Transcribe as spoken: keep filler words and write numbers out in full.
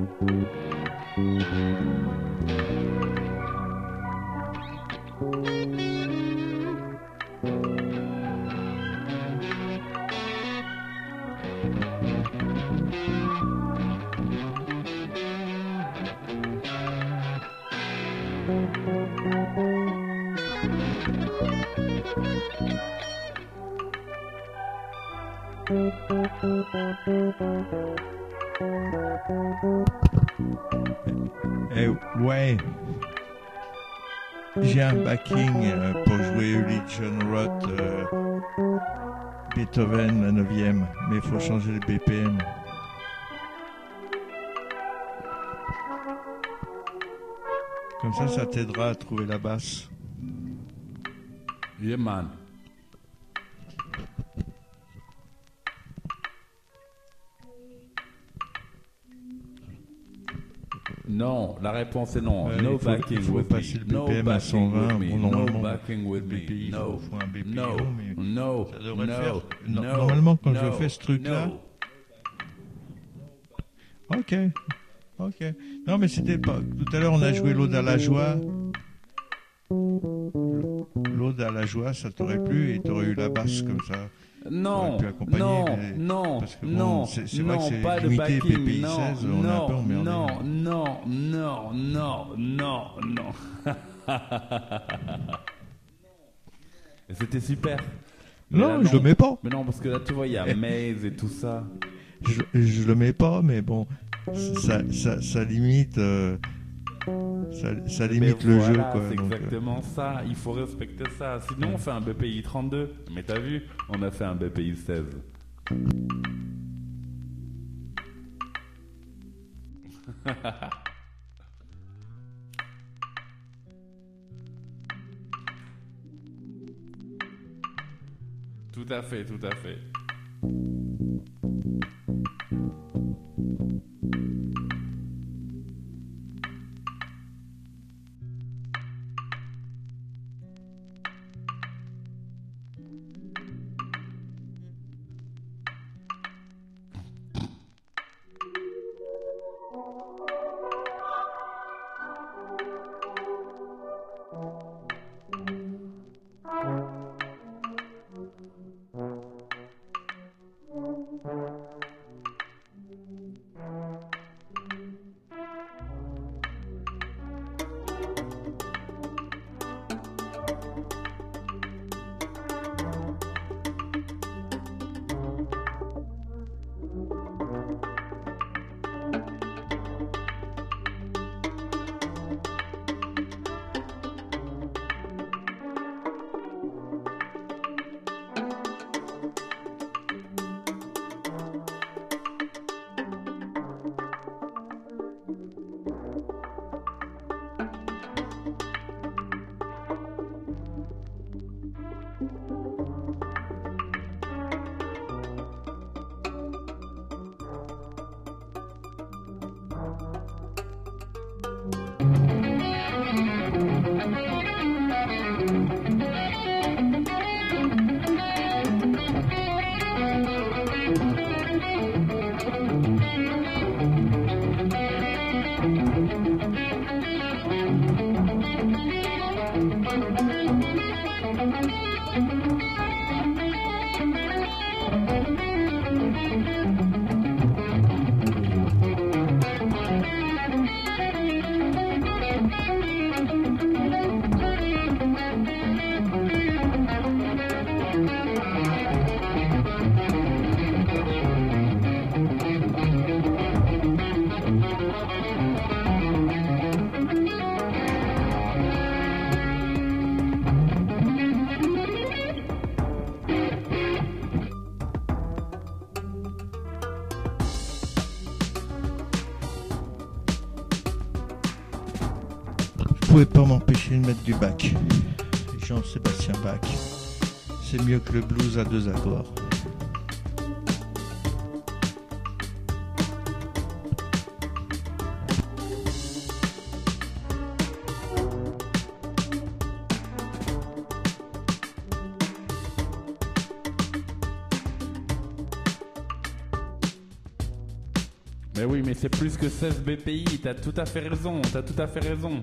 Eh ouais, j'ai un backing euh, pour jouer Uli John Roth, euh, Beethoven, la neuvième, mais il faut changer les B P M. Comme ça, ça t'aidera à trouver la basse. Yeah, man. Non, la réponse est non. Ouais, no il faut, backing il faut with passer me. le No B P M à backing cent vingt. with me. Bon, No normalement, backing with le B P I, me. il No. faut, faut un B P I No. haut, mais No. ça devrait no. le faire. No- No. Normalement, quand no. je fais ce truc-là... No. Ok, ok. Non, mais c'était pas... Tout à l'heure, on a joué l'Aude à la joie. L'Aude à la joie, ça t'aurait plu et t'aurais eu la basse comme ça. Non, pu accompagner, non, mais- non, parce que bon, non, c'est- c'est non, vrai que c'est pas de limité, backing, P P I non, seize, on est un peu non, emmerdé. non, non, non, non, non, non. Et c'était super. Mais Non, là, je le mets pas. Mais non, parce que là, tu vois, il y a Maze et tout ça. Je, je le mets pas, mais bon, ça, ça, ça limite, euh, ça, ça limite Mais le voilà, jeu, quoi. c'est donc, euh, exactement ça. Il faut respecter ça. Sinon, on fait un B P I trente-deux. Mais t'as vu, on a fait un B P I seize. Tout à fait, tout à fait. Je pouvais pas m'empêcher de mettre du Bach. Jean-Sébastien Bach. C'est mieux que le blues à deux accords. Mais oui, mais c'est plus que seize B P I, t'as tout à fait raison, t'as tout à fait raison.